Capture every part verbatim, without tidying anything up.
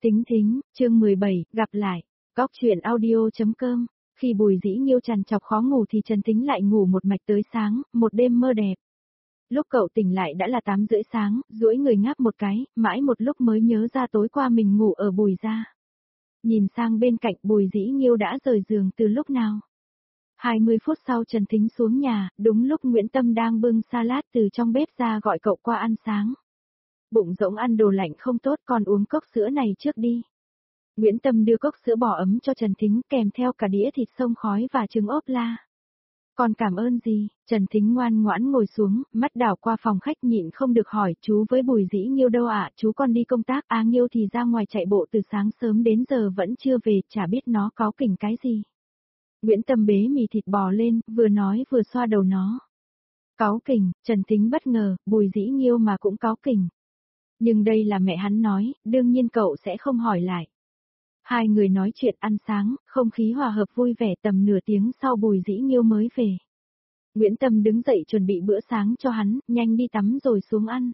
Tính thính, chương mười bảy, gặp lại. Góc truyện audio.com. Khi Bùi Dĩ Nghiêu trằn trọc khó ngủ thì Trần Thính lại ngủ một mạch tới sáng, một đêm mơ đẹp. Lúc cậu tỉnh lại đã là tám rưỡi sáng, duỗi người ngáp một cái, mãi một lúc mới nhớ ra tối qua mình ngủ ở Bùi gia. Nhìn sang bên cạnh, Bùi Dĩ Nghiêu đã rời giường từ lúc nào. hai mươi phút sau Trần Thính xuống nhà, đúng lúc Nguyễn Tâm đang bưng salad từ trong bếp ra gọi cậu qua ăn sáng. Bụng rỗng ăn đồ lạnh không tốt, còn uống cốc sữa này trước đi. Nguyễn Tâm đưa cốc sữa bò ấm cho Trần Thính kèm theo cả đĩa thịt xông khói và trứng ốp la. Còn cảm ơn gì? Trần Thính ngoan ngoãn ngồi xuống, mắt đảo qua phòng khách nhịn không được hỏi, chú với Bùi Dĩ Nghiêu đâu ạ? À? Chú còn đi công tác, à Nghiêu thì ra ngoài chạy bộ từ sáng sớm đến giờ vẫn chưa về, chả biết nó cáu kỉnh cái gì. Nguyễn Tâm bế mì thịt bò lên, vừa nói vừa xoa đầu nó. Cáu kỉnh, Trần Thính bất ngờ, Bùi Dĩ Nghiêu mà cũng cáu kỉnh. Nhưng đây là mẹ hắn nói, đương nhiên cậu sẽ không hỏi lại. Hai người nói chuyện ăn sáng, không khí hòa hợp vui vẻ, tầm nửa tiếng sau Bùi Dĩ Nghiêu mới về. Nguyễn Tâm đứng dậy chuẩn bị bữa sáng cho hắn, nhanh đi tắm rồi xuống ăn.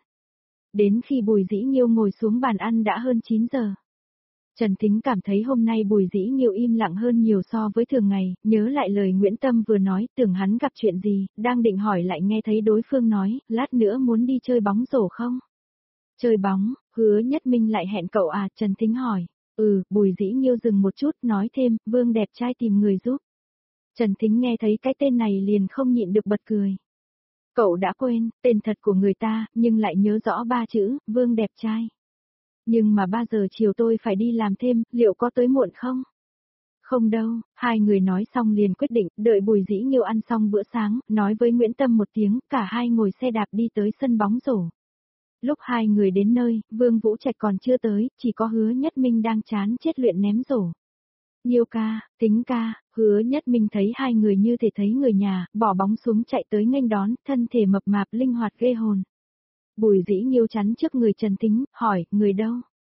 Đến khi Bùi Dĩ Nghiêu ngồi xuống bàn ăn đã hơn chín giờ. Trần Thính cảm thấy hôm nay Bùi Dĩ Nghiêu im lặng hơn nhiều so với thường ngày, nhớ lại lời Nguyễn Tâm vừa nói, tưởng hắn gặp chuyện gì, đang định hỏi lại nghe thấy đối phương nói, lát nữa muốn đi chơi bóng rổ không? Chơi bóng, Hứa Nhất Minh lại hẹn cậu à? Trần Thính hỏi. Ừ, Bùi Dĩ Nghiêu dừng một chút, nói thêm, Vương đẹp trai tìm người giúp. Trần Thính nghe thấy cái tên này liền không nhịn được bật cười. Cậu đã quên, tên thật của người ta, nhưng lại nhớ rõ ba chữ, Vương đẹp trai. Nhưng mà ba giờ chiều tôi phải đi làm thêm, liệu có tới muộn không? Không đâu, hai người nói xong liền quyết định, đợi Bùi Dĩ Nghiêu ăn xong bữa sáng, nói với Nguyễn Tâm một tiếng, cả hai ngồi xe đạp đi tới sân bóng rổ. Lúc hai người đến nơi, Vương Vũ Trạch còn chưa tới, chỉ có Hứa Nhất Minh đang chán chết luyện ném rổ. Nghiêu ca, Tính ca, Hứa Nhất Minh thấy hai người như thể thấy người nhà, bỏ bóng xuống chạy tới nghênh đón, thân thể mập mạp linh hoạt ghê hồn. Bùi Dĩ Nghiêu chắn trước người Trần Thính, hỏi, người đâu?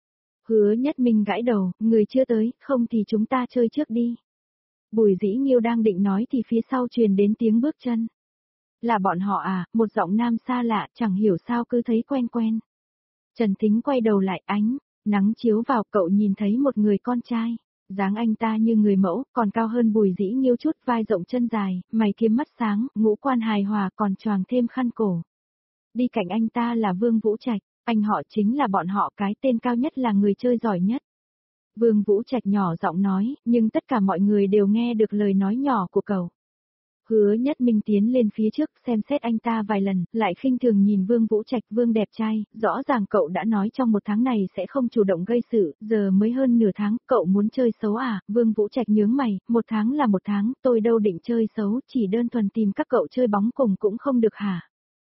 Hứa Nhất Minh gãi đầu, người chưa tới, không thì chúng ta chơi trước đi. Bùi Dĩ Nghiêu đang định nói thì phía sau truyền đến tiếng bước chân. Là bọn họ à? Một giọng nam xa lạ, chẳng hiểu sao cứ thấy quen quen. Trần Thính quay đầu lại, ánh nắng chiếu vào, cậu nhìn thấy một người con trai. Dáng anh ta như người mẫu, còn cao hơn Bùi Dĩ Nghiêu chút, vai rộng chân dài, mày kiếm mắt sáng, ngũ quan hài hòa, còn choàng thêm khăn cổ. Đi cạnh anh ta là Vương Vũ Trạch, anh họ chính là bọn họ, cái tên cao nhất là người chơi giỏi nhất. Vương Vũ Trạch nhỏ giọng nói, nhưng tất cả mọi người đều nghe được lời nói nhỏ của cậu. Hứa Nhất Minh tiến lên phía trước, xem xét anh ta vài lần, lại khinh thường nhìn Vương Vũ Trạch, Vương đẹp trai, rõ ràng cậu đã nói trong một tháng này sẽ không chủ động gây sự, giờ mới hơn nửa tháng, cậu muốn chơi xấu à? Vương Vũ Trạch nhướng mày, một tháng là một tháng, tôi đâu định chơi xấu, chỉ đơn thuần tìm các cậu chơi bóng cùng cũng không được hả?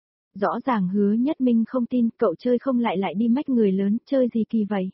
Rõ ràng Hứa Nhất Minh không tin, cậu chơi không lại lại đi mách người lớn, chơi gì kỳ vậy?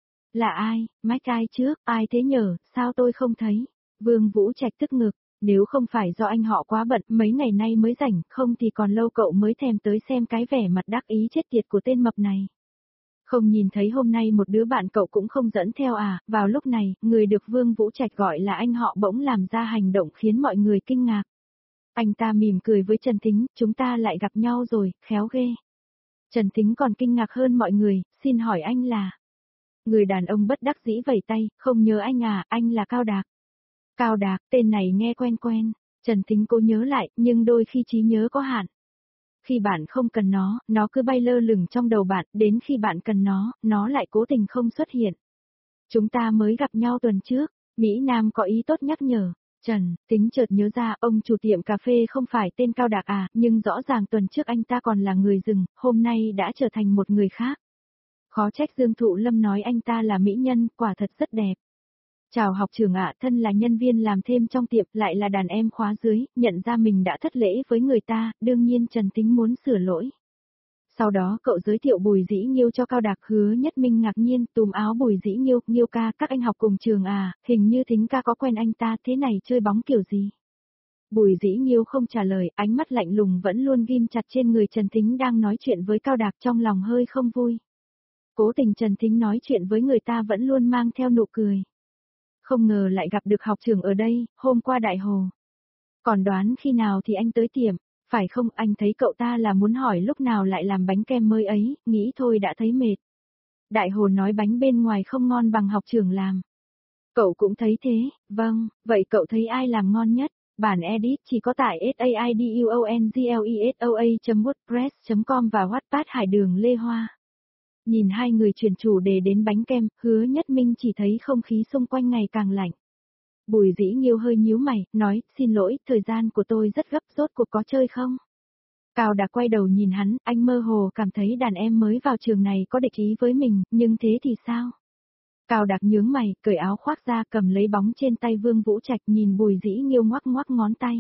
Là ai, mách ai trước, ai thế nhở, sao tôi không thấy? Vương Vũ Trạch tức ngực. Nếu không phải do anh họ quá bận, mấy ngày nay mới rảnh, không thì còn lâu cậu mới thèm tới xem cái vẻ mặt đắc ý chết tiệt của tên mập này. Không nhìn thấy hôm nay một đứa bạn cậu cũng không dẫn theo à? Vào lúc này, người được Vương Vũ Trạch gọi là anh họ bỗng làm ra hành động khiến mọi người kinh ngạc. Anh ta mỉm cười với Trần Thính, chúng ta lại gặp nhau rồi, khéo ghê. Trần Thính còn kinh ngạc hơn mọi người, xin hỏi anh là... Người đàn ông bất đắc dĩ vẩy tay, không nhớ anh à, anh là Cao Đạc. Cao Đạc, tên này nghe quen quen, Trần Thính cố nhớ lại, nhưng đôi khi trí nhớ có hạn. Khi bạn không cần nó, nó cứ bay lơ lửng trong đầu bạn, đến khi bạn cần nó, nó lại cố tình không xuất hiện. Chúng ta mới gặp nhau tuần trước, Mỹ Nam có ý tốt nhắc nhở. Trần Thính chợt nhớ ra, ông chủ tiệm cà phê không phải tên Cao Đạc à, nhưng rõ ràng tuần trước anh ta còn là người rừng, hôm nay đã trở thành một người khác. Khó trách Dương Thụ Lâm nói anh ta là mỹ nhân, quả thật rất đẹp. Chào học trưởng ạ, thân là nhân viên làm thêm trong tiệm, lại là đàn em khóa dưới, nhận ra mình đã thất lễ với người ta, đương nhiên Trần Thính muốn sửa lỗi. Sau đó cậu giới thiệu Bùi Dĩ Nghiêu cho Cao Đạc. Hứa Nhất Minh ngạc nhiên, túm áo Bùi Dĩ Nghiêu, Nghiêu ca, các anh học cùng trường à, hình như Thính ca có quen anh ta, thế này chơi bóng kiểu gì? Bùi Dĩ Nghiêu không trả lời, ánh mắt lạnh lùng vẫn luôn ghim chặt trên người Trần Thính đang nói chuyện với Cao Đạc, trong lòng hơi không vui. Cố tình Trần Thính nói chuyện với người ta vẫn luôn mang theo nụ cười. Không ngờ lại gặp được học trưởng ở đây, hôm qua đại hồ. Còn đoán khi nào thì anh tới tiệm, phải không? Anh thấy cậu ta là muốn hỏi lúc nào lại làm bánh kem mới ấy, nghĩ thôi đã thấy mệt. Đại Hồ nói bánh bên ngoài không ngon bằng học trưởng làm. Cậu cũng thấy thế, vâng, vậy cậu thấy ai làm ngon nhất? Bản edit chỉ có tại saidunglesa.wordpress chấm com và Wattpad Hải Đường Lê Hoa. Nhìn hai người chuyển chủ đề đến bánh kem, Hứa Nhất Minh chỉ thấy không khí xung quanh ngày càng lạnh. Bùi Dĩ Nghiêu hơi nhíu mày, nói, xin lỗi, thời gian của tôi rất gấp, rốt cuộc có chơi không? Cao Đạc quay đầu nhìn hắn, anh mơ hồ cảm thấy đàn em mới vào trường này có địch ý với mình, nhưng thế thì sao? Cao Đạc nhướng mày, cởi áo khoác ra cầm lấy bóng trên tay Vương Vũ Trạch nhìn Bùi Dĩ Nghiêu ngoắc ngoắc ngón tay.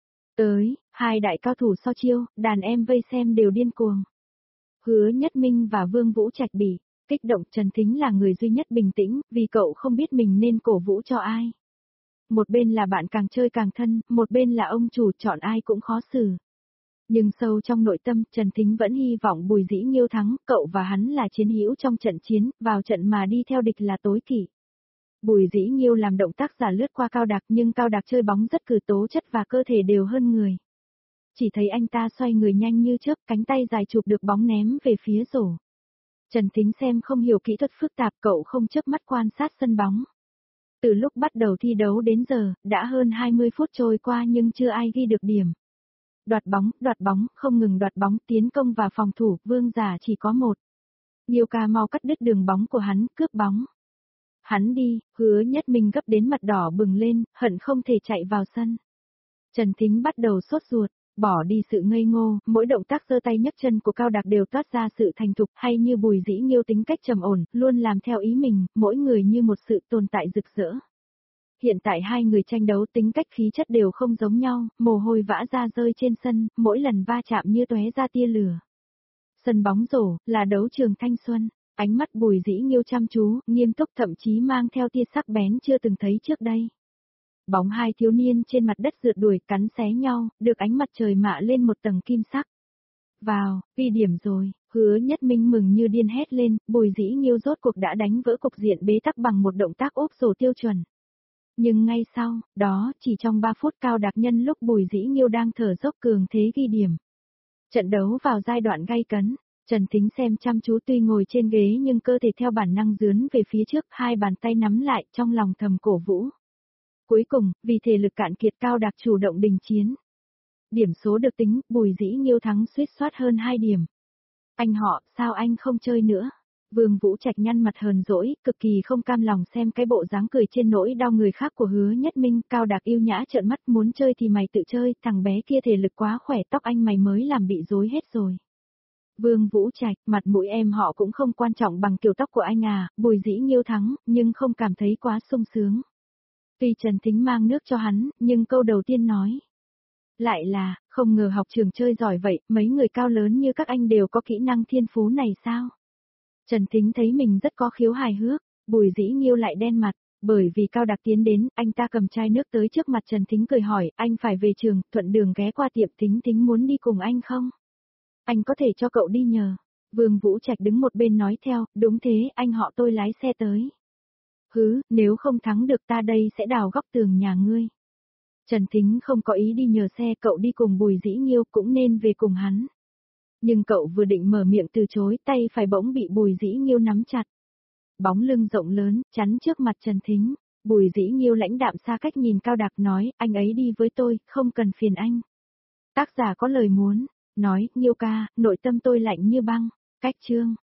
Tới, hai đại cao thủ so chiêu, đàn em vây xem đều điên cuồng. Hứa Nhất Minh và Vương Vũ Trạch bị kích động, Trần Thính là người duy nhất bình tĩnh, vì cậu không biết mình nên cổ vũ cho ai. Một bên là bạn càng chơi càng thân, một bên là ông chủ chọn ai cũng khó xử. Nhưng sâu trong nội tâm, Trần Thính vẫn hy vọng Bùi Dĩ Nghiêu thắng, cậu và hắn là chiến hữu trong trận chiến, vào trận mà đi theo địch là tối kỵ. Bùi Dĩ Nghiêu làm động tác giả lướt qua Cao Đạc, nhưng Cao Đạc chơi bóng rất cử tố chất và cơ thể đều hơn người. Chỉ thấy anh ta xoay người nhanh như chớp, cánh tay dài chụp được bóng ném về phía rổ. Trần Thính xem không hiểu kỹ thuật phức tạp, cậu không chớp mắt quan sát sân bóng. Từ lúc bắt đầu thi đấu đến giờ, đã hơn hai mươi phút trôi qua nhưng chưa ai ghi được điểm. Đoạt bóng, đoạt bóng, không ngừng đoạt bóng, tiến công và phòng thủ, Vương Giả chỉ có một. Nghiêu ca mau cắt đứt đường bóng của hắn, cướp bóng. Hắn đi, Hứa Nhất Minh gấp đến mặt đỏ bừng lên, hận không thể chạy vào sân. Trần Thính bắt đầu sốt ruột, bỏ đi sự ngây ngô, mỗi động tác giơ tay nhấc chân của Cao Đạc đều toát ra sự thành thục, hay như Bùi Dĩ Nghiêu tính cách trầm ổn, luôn làm theo ý mình, mỗi người như một sự tồn tại rực rỡ. Hiện tại hai người tranh đấu tính cách khí chất đều không giống nhau, mồ hôi vã ra rơi trên sân, mỗi lần va chạm như tóe ra tia lửa. Sân bóng rổ, là đấu trường thanh xuân, ánh mắt Bùi Dĩ Nghiêu chăm chú, nghiêm túc thậm chí mang theo tia sắc bén chưa từng thấy trước đây. Bóng hai thiếu niên trên mặt đất rượt đuổi cắn xé nhau, được ánh mặt trời mạ lên một tầng kim sắc. Vào, ghi điểm rồi, Hứa Nhất Minh mừng như điên hét lên, Bùi Dĩ Nghiêu rốt cuộc đã đánh vỡ cục diện bế tắc bằng một động tác ốp rổ tiêu chuẩn. Nhưng ngay sau, đó, chỉ trong ba phút Cao Đạc nhân lúc Bùi Dĩ Nghiêu đang thở dốc cường thế ghi điểm. Trận đấu vào giai đoạn gay cấn, Trần Thính xem chăm chú tuy ngồi trên ghế nhưng cơ thể theo bản năng dướn về phía trước, hai bàn tay nắm lại trong lòng thầm cổ vũ. Cuối cùng, vì thể lực cạn kiệt Cao Đạc chủ động đình chiến. Điểm số được tính, Bùi Dĩ Nghiêu thắng suýt soát hơn hai điểm. Anh họ, sao anh không chơi nữa? Vương Vũ Trạch nhăn mặt hờn dỗi, cực kỳ không cam lòng xem cái bộ dáng cười trên nỗi đau người khác của Hứa Nhất Minh. Cao Đạc yêu nhã trợn mắt, muốn chơi thì mày tự chơi, thằng bé kia thể lực quá khỏe, tóc anh mày mới làm bị rối hết rồi. Vương Vũ Trạch, mặt mũi em họ cũng không quan trọng bằng kiểu tóc của anh à. Bùi Dĩ Nghiêu thắng, nhưng không cảm thấy quá sung sướng. Tuy Trần Thính mang nước cho hắn, nhưng câu đầu tiên nói lại là, không ngờ học trường chơi giỏi vậy, mấy người cao lớn như các anh đều có kỹ năng thiên phú này sao? Trần Thính thấy mình rất có khiếu hài hước, Bùi Dĩ Nghiêu lại đen mặt, bởi vì Cao Đạc tiến đến, anh ta cầm chai nước tới trước mặt Trần Thính cười hỏi, anh phải về trường, thuận đường ghé qua tiệm Thính Thính muốn đi cùng anh không? Anh có thể cho cậu đi nhờ. Vương Vũ Trạch đứng một bên nói theo, đúng thế, anh họ tôi lái xe tới. Hứ, nếu không thắng được ta đây sẽ đào góc tường nhà ngươi. Trần Thính không có ý đi nhờ xe, cậu đi cùng Bùi Dĩ Nghiêu cũng nên về cùng hắn. Nhưng cậu vừa định mở miệng từ chối, tay phải bỗng bị Bùi Dĩ Nghiêu nắm chặt. Bóng lưng rộng lớn, chắn trước mặt Trần Thính. Bùi Dĩ Nghiêu lãnh đạm xa cách nhìn Cao Đạc nói, anh ấy đi với tôi, không cần phiền anh. Tác giả có lời muốn, nói, Nghiêu ca, nội tâm tôi lạnh như băng. Cách chương.